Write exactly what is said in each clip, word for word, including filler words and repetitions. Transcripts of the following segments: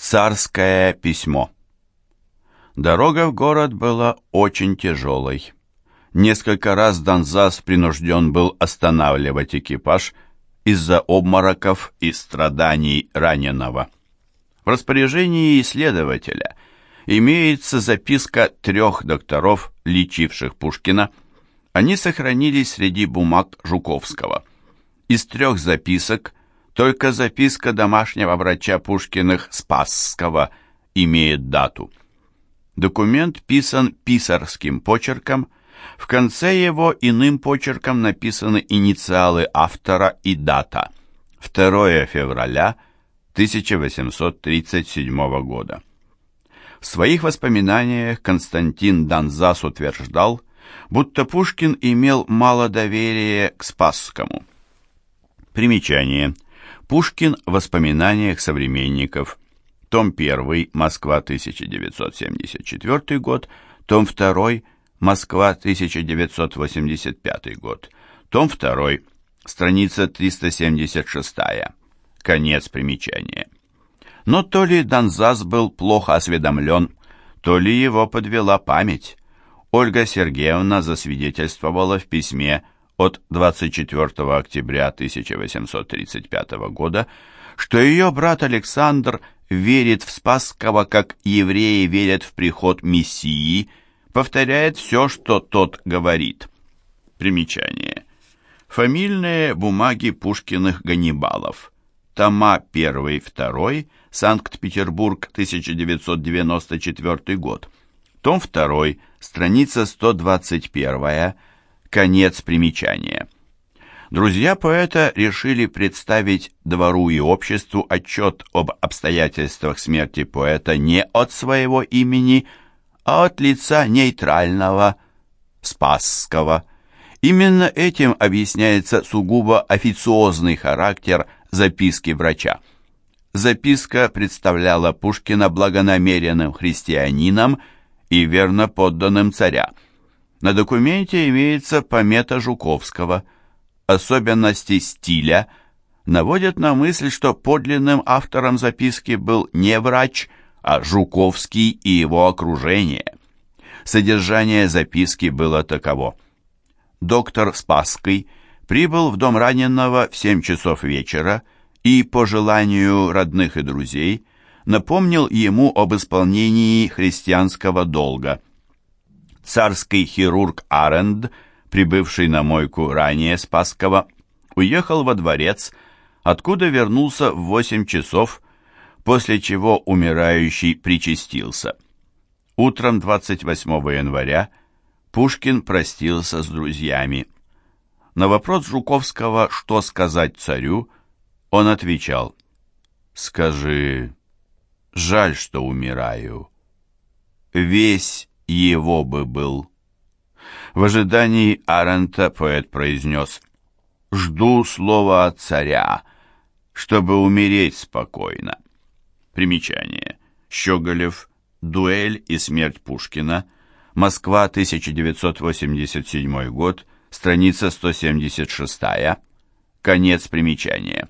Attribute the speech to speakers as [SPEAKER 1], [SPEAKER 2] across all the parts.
[SPEAKER 1] Царское письмо. Дорога в город была очень тяжелой. Несколько раз Донзас принужден был останавливать экипаж из-за обмороков и страданий раненого. В распоряжении исследователя имеется записка трех докторов, лечивших Пушкина. Они сохранились среди бумаг Жуковского. Из трех записок только записка домашнего врача Пушкиных Спасского имеет дату. Документ писан писарским почерком, в конце его иным почерком написаны инициалы автора и дата – второе февраля тысяча восемьсот тридцать седьмого года. В своих воспоминаниях Константин Донзас утверждал, будто Пушкин имел мало доверия к Спасскому. Примечание. Пушкин в воспоминаниях современников. Том один, Москва, тысяча девятьсот семьдесят четвёртый год. Том два, Москва, тысяча девятьсот восемьдесят пятый год. Том два, страница триста семьдесят шесть. Конец примечания. Но то ли Донзас был плохо осведомлен, то ли его подвела память. Ольга Сергеевна засвидетельствовала в письме от двадцать четвёртого октября тысяча восемьсот тридцать пятого года, что ее брат Александр верит в Спасского, как евреи верят в приход Мессии, повторяет все, что тот говорит. Примечание. Фамильные бумаги Пушкиных Ганнибалов. Тома один, два, Санкт-Петербург, тысяча девятьсот девяносто четвёртый год. Том два, страница сто двадцать один. Конец примечания. Друзья поэта решили представить двору и обществу отчет об обстоятельствах смерти поэта не от своего имени, а от лица нейтрального Спасского. Именно этим объясняется сугубо официозный характер записки врача. Записка представляла Пушкина благонамеренным христианином и верно подданным царя. На документе имеется помета Жуковского. Особенности стиля наводят на мысль, что подлинным автором записки был не врач, а Жуковский и его окружение. Содержание записки было таково. Доктор Спасский прибыл в дом раненого в семь часов вечера и, по желанию родных и друзей, напомнил ему об исполнении христианского долга. Царский хирург Аренд, прибывший на мойку ранее Спасского, уехал во дворец, откуда вернулся в восемь часов, после чего умирающий причастился. Утром двадцать восьмого января Пушкин простился с друзьями. На вопрос Жуковского, что сказать царю, он отвечал: «Скажи, жаль, что умираю. Весь его бы был». В ожидании Арендта поэт произнес: «Жду слова от царя, чтобы умереть спокойно». Примечание. Щеголев. Дуэль и смерть Пушкина. Москва, тысяча девятьсот восемьдесят седьмой год. Страница сто семьдесят шесть. Конец примечания.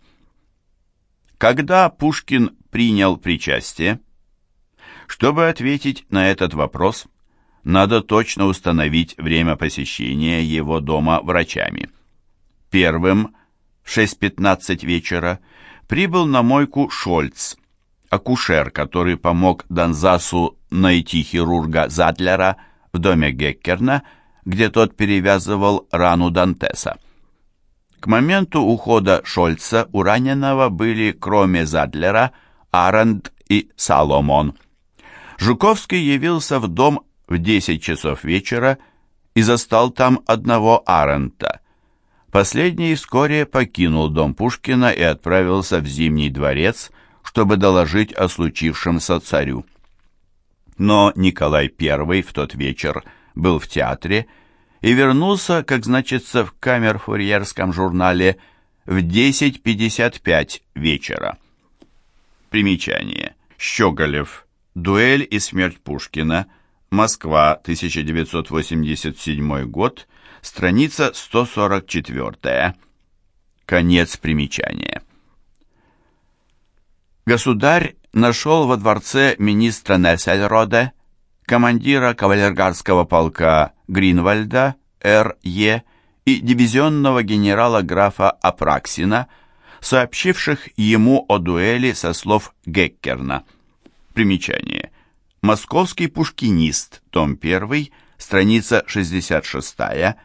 [SPEAKER 1] Когда Пушкин принял причастие? Чтобы ответить на этот вопрос, надо точно установить время посещения его дома врачами. Первым в шесть пятнадцать вечера прибыл на мойку Шольц, акушер, который помог Донзасу найти хирурга Задлера в доме Геккерна, где тот перевязывал рану Дантеса. К моменту ухода Шольца у раненого были, кроме Задлера, Арендт и Саломон. Жуковский явился в дом в десять часов вечера и застал там одного Арендта. Последний вскоре покинул дом Пушкина и отправился в Зимний дворец, чтобы доложить о случившемся царю. Но Николай Первый в тот вечер был в театре и вернулся, как значится в камерфурьерском журнале, в десять пятьдесят пять вечера. Примечание. Щеголев. Дуэль и смерть Пушкина. Москва, тысяча девятьсот восемьдесят седьмой год. Страница сто сорок четыре. Конец примечания. Государь нашел во дворце министра Нессельроде, командира кавалергардского полка Гринвальда, Р Е и дивизионного генерала графа Апраксина, сообщивших ему о дуэли со слов Геккерна. Примечание. Московский пушкинист, том один, страница шестьдесят шесть,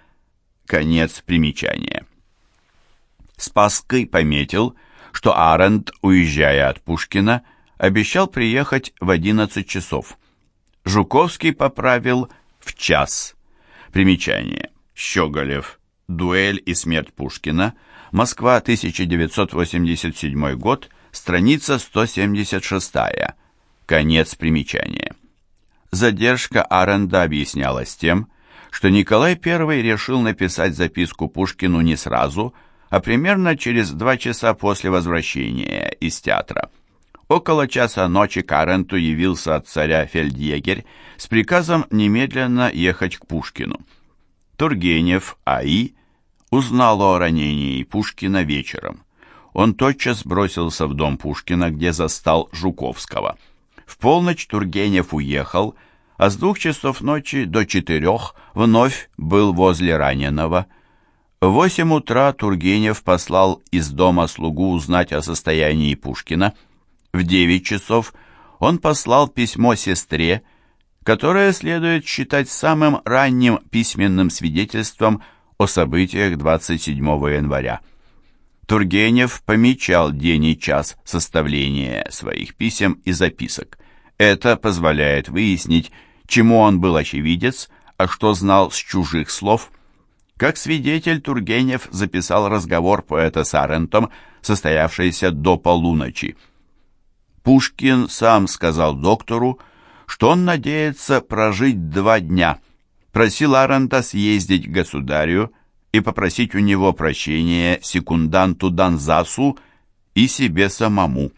[SPEAKER 1] конец примечания. Спасский пометил, что Арендт, уезжая от Пушкина, обещал приехать в одиннадцать часов. Жуковский поправил в час. Примечание. Щеголев. Дуэль и смерть Пушкина. Москва, тысяча девятьсот восемьдесят седьмой год, страница сто семьдесят шесть. Конец примечания. Задержка Арендта объяснялась тем, что Николай Первый решил написать записку Пушкину не сразу, а примерно через два часа после возвращения из театра. Около часа ночи к Арендту явился от царя фельдъегерь с приказом немедленно ехать к Пушкину. Тургенев А И узнал о ранении Пушкина вечером. Он тотчас бросился в дом Пушкина, где застал Жуковского. В полночь Тургенев уехал, а с двух часов ночи до четырех вновь был возле раненого. В восемь утра Тургенев послал из дома слугу узнать о состоянии Пушкина. В девять часов он послал письмо сестре, которое следует считать самым ранним письменным свидетельством о событиях двадцать седьмого января. Тургенев помечал день и час составления своих писем и записок. Это позволяет выяснить, чему он был очевидец, а что знал с чужих слов. Как свидетель Тургенев записал разговор поэта с Арендтом, состоявшийся до полуночи. Пушкин сам сказал доктору, что он надеется прожить два дня, просил Арендта съездить к государю и попросить у него прощения секунданту Донзасу и себе самому.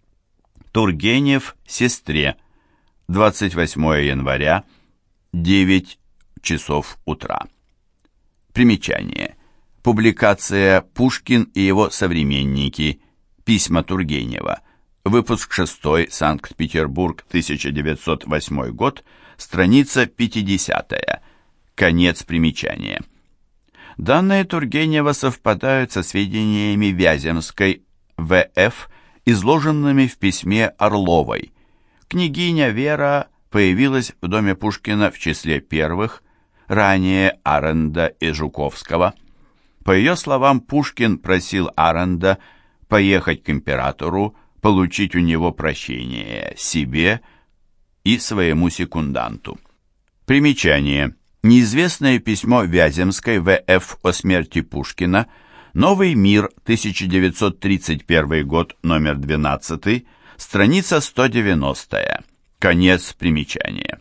[SPEAKER 1] Тургенев сестре. двадцать восьмого января, девять часов утра. Примечание. Публикация «Пушкин и его современники. Письма Тургенева». Выпуск шестой, Санкт-Петербург, тысяча девятьсот восьмой год, страница пятидесятая. Конец примечания. Данные Тургенева совпадают со сведениями Вяземской В Ф, изложенными в письме Орловой. Княгиня Вера появилась в доме Пушкина в числе первых, ранее Арендта и Жуковского. По ее словам, Пушкин просил Арендта поехать к императору, получить у него прощение себе и своему секунданту. Примечание. Неизвестное письмо Вяземской В Ф о смерти Пушкина, Новый мир, тысяча девятьсот тридцать первый год, номер двенадцатый, страница сто девяностая. Конец примечания.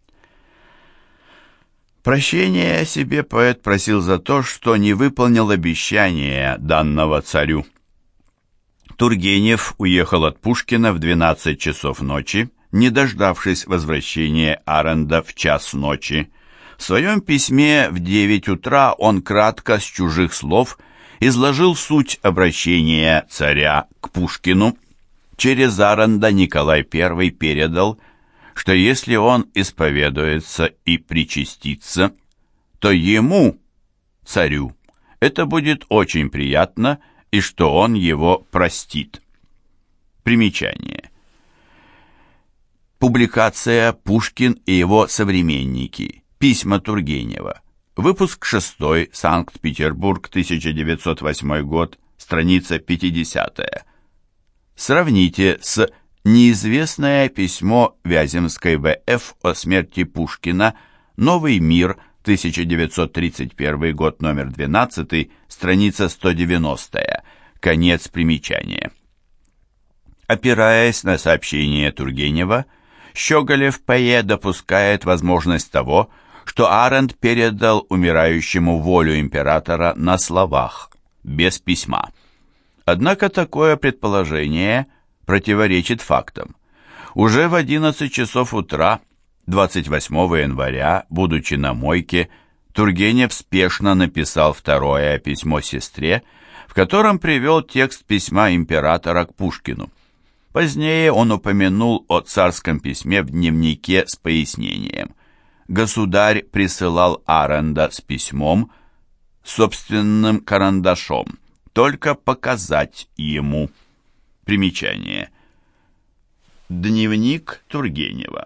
[SPEAKER 1] Прощения себе поэт просил за то, что не выполнил обещания данного царю. Тургенев уехал от Пушкина в двенадцать часов ночи, не дождавшись возвращения Арендта в час ночи. В своем письме в девять утра он кратко, с чужих слов, изложил суть обращения царя к Пушкину. Через Арендта Николай Первый передал, что если он исповедуется и причастится, то ему, царю, это будет очень приятно, и что он его простит. Примечание. Публикация «Пушкин и его современники. Письма Тургенева». Выпуск шестой, Санкт-Петербург, тысяча девятьсот восьмой год, страница пятидесятая. Сравните с «Неизвестное письмо Вяземской В Ф о смерти Пушкина. Новый мир», тысяча девятьсот тридцать первый год, номер двенадцатый, страница сто девяностая. Конец примечания. Опираясь на сообщение Тургенева, Щеголев П Е допускает возможность того, что Арендт передал умирающему волю императора на словах, без письма. Однако такое предположение противоречит фактам. Уже в одиннадцать часов утра двадцать восьмого января, будучи на мойке, Тургенев спешно написал второе письмо сестре, в котором привел текст письма императора к Пушкину. Позднее он упомянул о царском письме в дневнике с пояснением. Государь присылал Аренда с письмом, собственным карандашом, только показать ему. Примечание. Дневник Тургенева.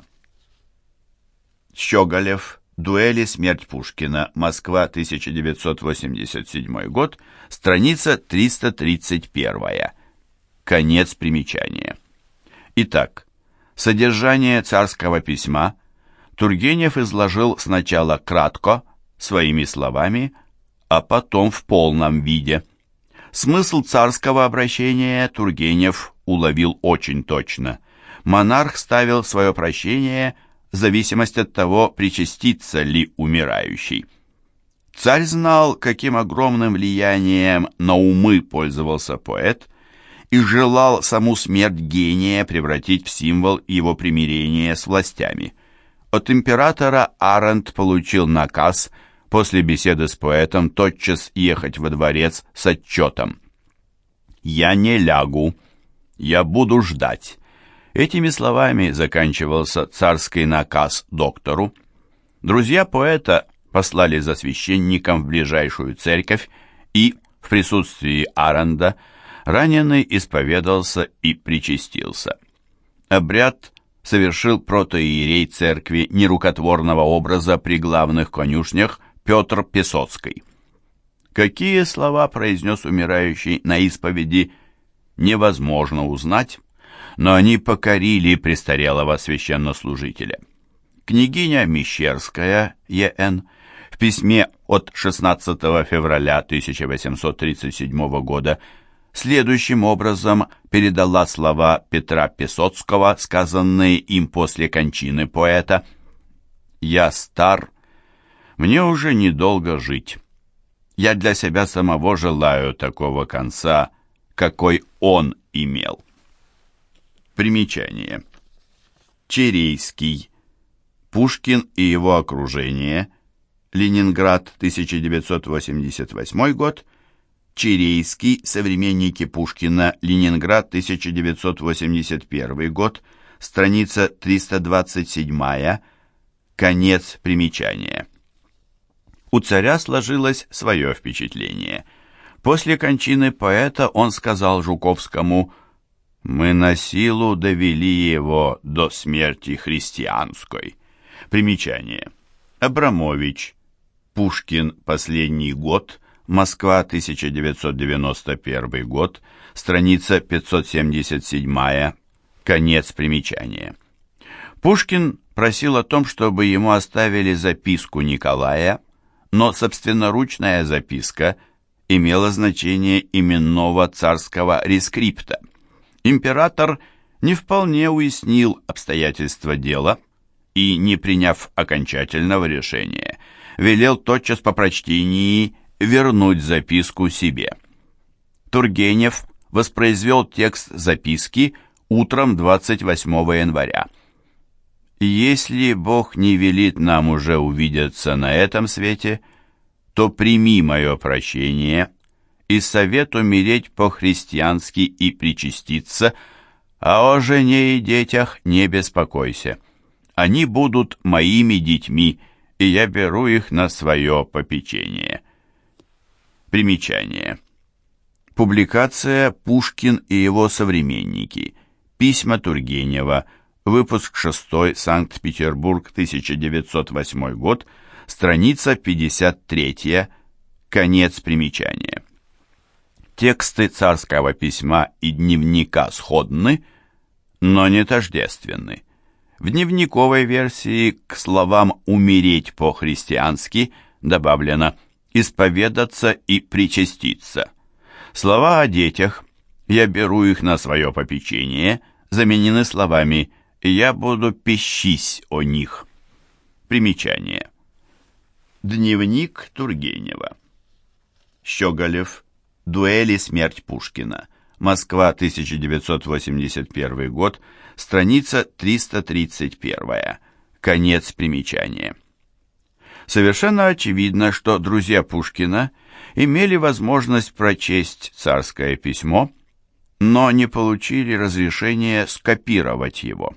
[SPEAKER 1] Щеголев. Дуэли. Смерть Пушкина. Москва, тысяча девятьсот восемьдесят седьмой год. Страница триста тридцать первая. Конец примечания. Итак, содержание царского письма Тургенев изложил сначала кратко, своими словами, а потом в полном виде. Смысл царского обращения Тургенев уловил очень точно. Монарх ставил свое прощение в зависимости от того, причастится ли умирающий. Царь знал, каким огромным влиянием на умы пользовался поэт, и желал саму смерть гения превратить в символ его примирения с властями. От императора Аренд получил наказ после беседы с поэтом тотчас ехать во дворец с отчетом. «Я не лягу, я буду ждать». Этими словами заканчивался царский наказ доктору. Друзья поэта послали за священником в ближайшую церковь, и в присутствии Аренда раненый исповедался и причастился. Обряд совершил протоиерей церкви нерукотворного образа при главных конюшнях Петр Песоцкий. Какие слова произнес умирающий на исповеди, невозможно узнать, но они покорили престарелого священнослужителя. Княгиня Мещерская, Е Н, в письме от шестнадцатого февраля тысяча восемьсот тридцать седьмого года следующим образом передала слова Петра Песоцкого, сказанные им после кончины поэта: «Я стар, мне уже недолго жить. Я для себя самого желаю такого конца, какой он имел». Примечание. Черейский. Пушкин и его окружение. Ленинград, тысяча девятьсот восемьдесят восьмой год. Черейский. Современники Пушкина. Ленинград, тысяча девятьсот восемьдесят первый год. Страница триста двадцать семь. Конец примечания. У царя сложилось свое впечатление. После кончины поэта он сказал Жуковскому: «Мы на силу довели его до смерти христианской». Примечание. Абрамович. Пушкин. Последний год. Москва, тысяча девятьсот девяносто первый год. Страница пятьсот семьдесят семь. Конец примечания. Пушкин просил о том, чтобы ему оставили записку Николая, но собственноручная записка имела значение именного царского рескрипта. Император не вполне уяснил обстоятельства дела и, не приняв окончательного решения, велел тотчас по прочтении вернуть записку себе. Тургенев воспроизвел текст записки утром двадцать восьмого января. «Если Бог не велит нам уже увидеться на этом свете, то прими мое прощение и совет умереть по-христиански и причаститься, а о жене и детях не беспокойся. Они будут моими детьми, и я беру их на свое попечение». Примечание. Публикация «Пушкин и его современники». Письма Тургенева. Выпуск шестой. Санкт-Петербург, тысяча девятьсот восьмой год. Страница пятьдесят три. Конец примечания. Тексты царского письма и дневника сходны, но не тождественны. В дневниковой версии к словам «умереть по-христиански» добавлено «исповедаться и причаститься». Слова о детях «я беру их на свое попечение» заменены словами «я буду пещись о них». Примечание. Дневник Тургенева. Щеголев. Дуэли. Смерть Пушкина. Москва, тысяча девятьсот восемьдесят первый год. Страница триста тридцать один. Конец примечания. Совершенно очевидно, что друзья Пушкина имели возможность прочесть царское письмо, но не получили разрешения скопировать его.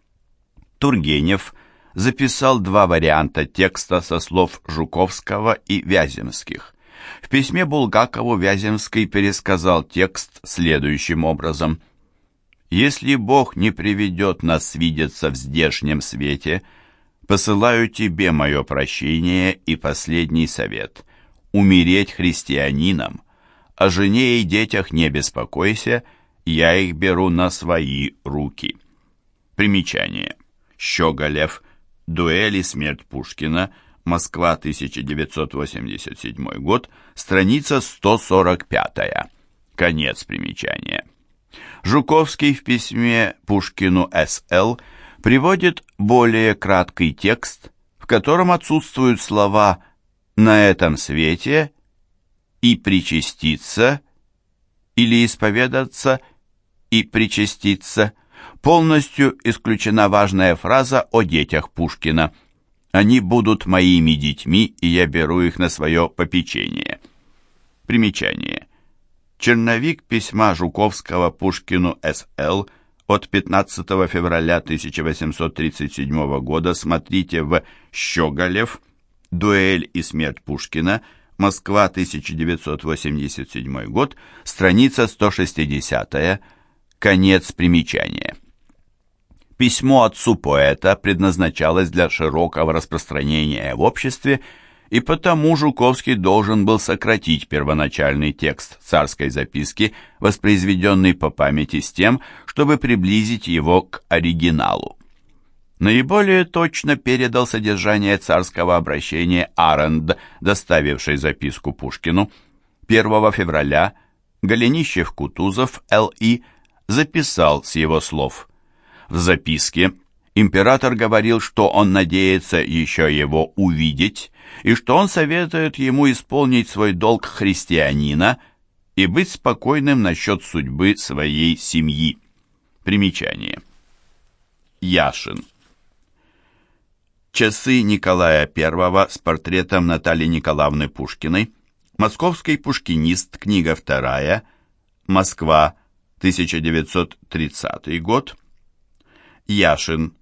[SPEAKER 1] Тургенев записал два варианта текста со слов Жуковского и Вяземских. В письме Булгакову Вяземский пересказал текст следующим образом: «Если Бог не приведет нас свидеться в здешнем свете, посылаю тебе мое прощение и последний совет — умереть христианином. О жене и детях не беспокойся, я их беру на свои руки». Примечание. Щеголев. Дуэль и смерть Пушкина. Москва, тысяча девятьсот восемьдесят седьмой год. Страница сто сорок пятая. Конец примечания. Жуковский в письме Пушкину эс эл приводит более краткий текст, в котором отсутствуют слова «на этом свете» и «причаститься» или «исповедаться» и «причаститься». Полностью исключена важная фраза о детях Пушкина: «Они будут моими детьми, и я беру их на свое попечение». Примечание. Черновик письма Жуковского Пушкину эс эл от пятнадцатого февраля тысяча восемьсот тридцать седьмого года смотрите в «Щеголев. Дуэль и смерть Пушкина. Москва, тысяча девятьсот восемьдесят седьмой год. Страница сто шестидесятая. Конец примечания. Письмо отцу поэта предназначалось для широкого распространения в обществе, и потому Жуковский должен был сократить первоначальный текст царской записки, воспроизведенный по памяти, с тем, чтобы приблизить его к оригиналу. Наиболее точно передал содержание царского обращения Арендт, доставивший записку Пушкину. первого февраля Голенищев-Кутузов эл и записал с его слов: в записке император говорил, что он надеется еще его увидеть, и что он советует ему исполнить свой долг христианина и быть спокойным насчет судьбы своей семьи. Примечание. Яшин. Часы Николая Первого с портретом Натальи Николаевны Пушкиной. Московский пушкинист. Книга вторая. Москва, тысяча девятьсот тридцатый год. Яшин.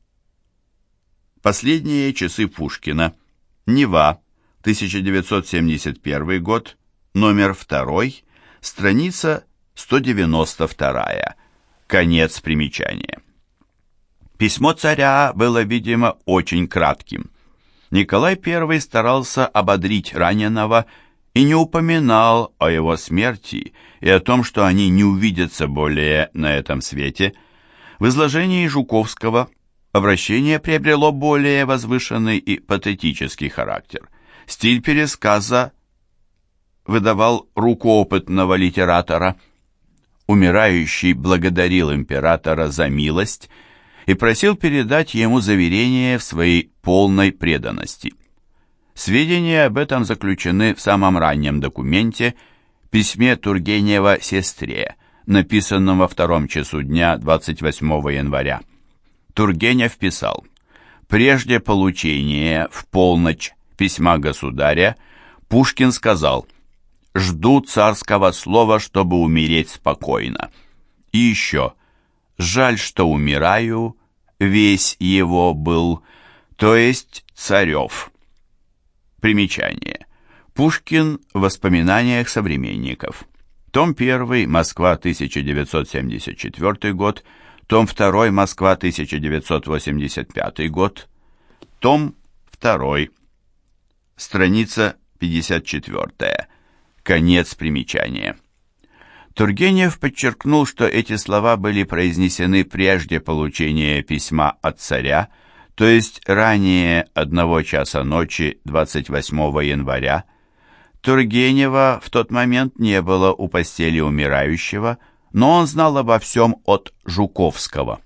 [SPEAKER 1] Последние часы Пушкина. Нева, тысяча девятьсот семьдесят первый год, номер второй, страница сто девяносто вторая. Конец примечания. Письмо царя было, видимо, очень кратким. Николай Первый старался ободрить раненого и не упоминал о его смерти и о том, что они не увидятся более на этом свете. В изложении Жуковского обращение приобрело более возвышенный и патетический характер. Стиль пересказа выдавал рукоопытного литератора. Умирающий благодарил императора за милость и просил передать ему заверение в своей полной преданности. Сведения об этом заключены в самом раннем документе, письме Тургенева сестре, написанном во втором часу дня двадцать восьмого января. Тургенев писал: «Прежде получения в полночь письма государя Пушкин сказал: «Жду царского слова, чтобы умереть спокойно». И еще: «Жаль, что умираю, весь его был, то есть Царев». Примечание. Пушкин в воспоминаниях современников. Том один, Москва, тысяча девятьсот семьдесят четвёртый год. Том два, Москва, тысяча девятьсот восемьдесят пятый год. Том два, страница пятьдесят четвёртая. Конец примечания. Тургенев подчеркнул, что эти слова были произнесены прежде получения письма от царя, то есть ранее одного часа ночи двадцать восьмого января. Тургенева в тот момент не было у постели умирающего, но он знал обо всем от Жуковского.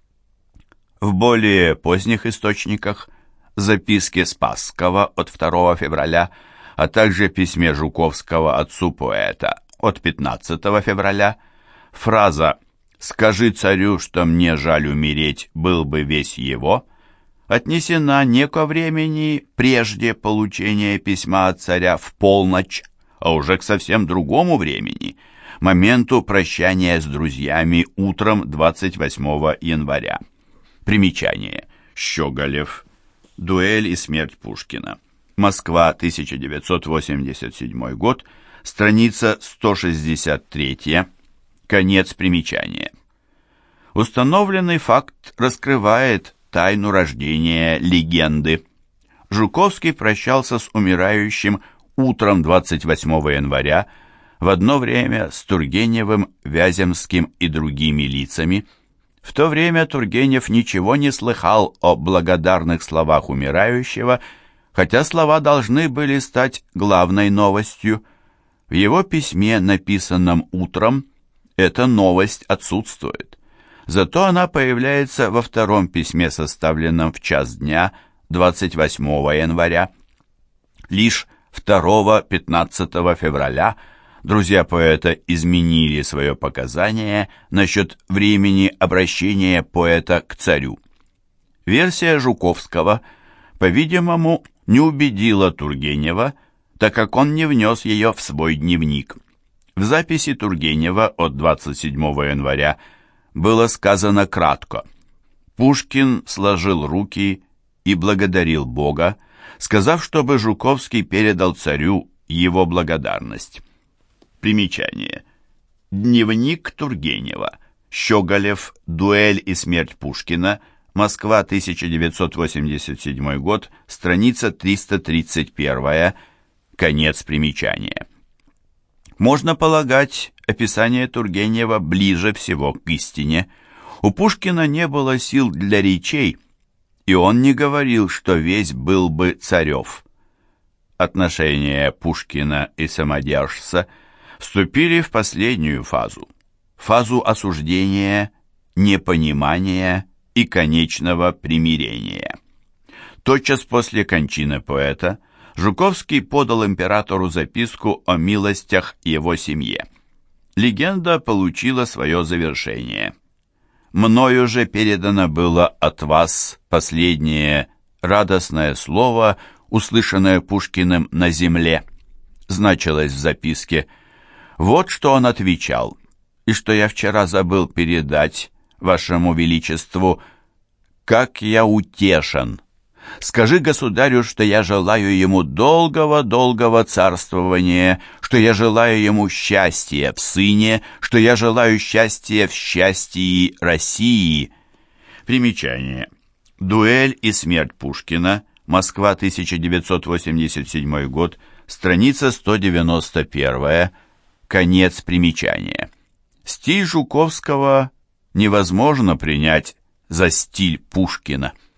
[SPEAKER 1] В более поздних источниках, записке Спасского от второго февраля, а также письме Жуковского отцу поэта от пятнадцатого февраля, фраза «Скажи царю, что мне жаль умереть, был бы весь его» отнесена не ко времени прежде получения письма от царя в полночь, а уже к совсем другому времени. моменту прощания с друзьями утром двадцать восьмого января. Примечание. Щеголев. Дуэль и смерть Пушкина. Москва, тысяча девятьсот восемьдесят седьмой год, страница сто шестьдесят три, конец примечания. Установленный факт раскрывает тайну рождения легенды. Жуковский прощался с умирающим утром двадцать восьмого января в одно время с Тургеневым, Вяземским и другими лицами. В то время Тургенев ничего не слыхал о благодарных словах умирающего, хотя слова должны были стать главной новостью. В его письме, написанном утром, эта новость отсутствует. Зато она появляется во втором письме, составленном в час дня двадцать восьмого января. Лишь второго-пятнадцатого февраля друзья поэта изменили свое показание насчет времени обращения поэта к царю. Версия Жуковского, по-видимому, не убедила Тургенева, так как он не внес ее в свой дневник. В записи Тургенева от двадцать седьмого января было сказано кратко: «Пушкин сложил руки и благодарил Бога, сказав, чтобы Жуковский передал царю его благодарность». Примечание. Дневник Тургенева. Щеголев. Дуэль и смерть Пушкина. Москва, тысяча девятьсот восемьдесят седьмой год, страница триста тридцать один, конец примечания. Можно полагать, описание Тургенева ближе всего к истине. У Пушкина не было сил для речей, и он не говорил, что весь был бы царев. Отношения Пушкина и самодержца вступили в последнюю фазу, фазу осуждения, непонимания и конечного примирения. Тотчас после кончины поэта Жуковский подал императору записку о милостях его семье. Легенда получила свое завершение. «Мною же передано было от вас последнее радостное слово, услышанное Пушкиным на земле», значилось в записке. Вот что он отвечал, и что я вчера забыл передать вашему величеству: «Как я утешен! Скажи государю, что я желаю ему долгого-долгого царствования, что я желаю ему счастья в сыне, что я желаю счастья в счастье России». Примечание. Дуэль и смерть Пушкина. Москва, тысяча девятьсот восемьдесят седьмой год, страница сто девяносто один, конец примечания. Стиль Жуковского невозможно принять за стиль Пушкина.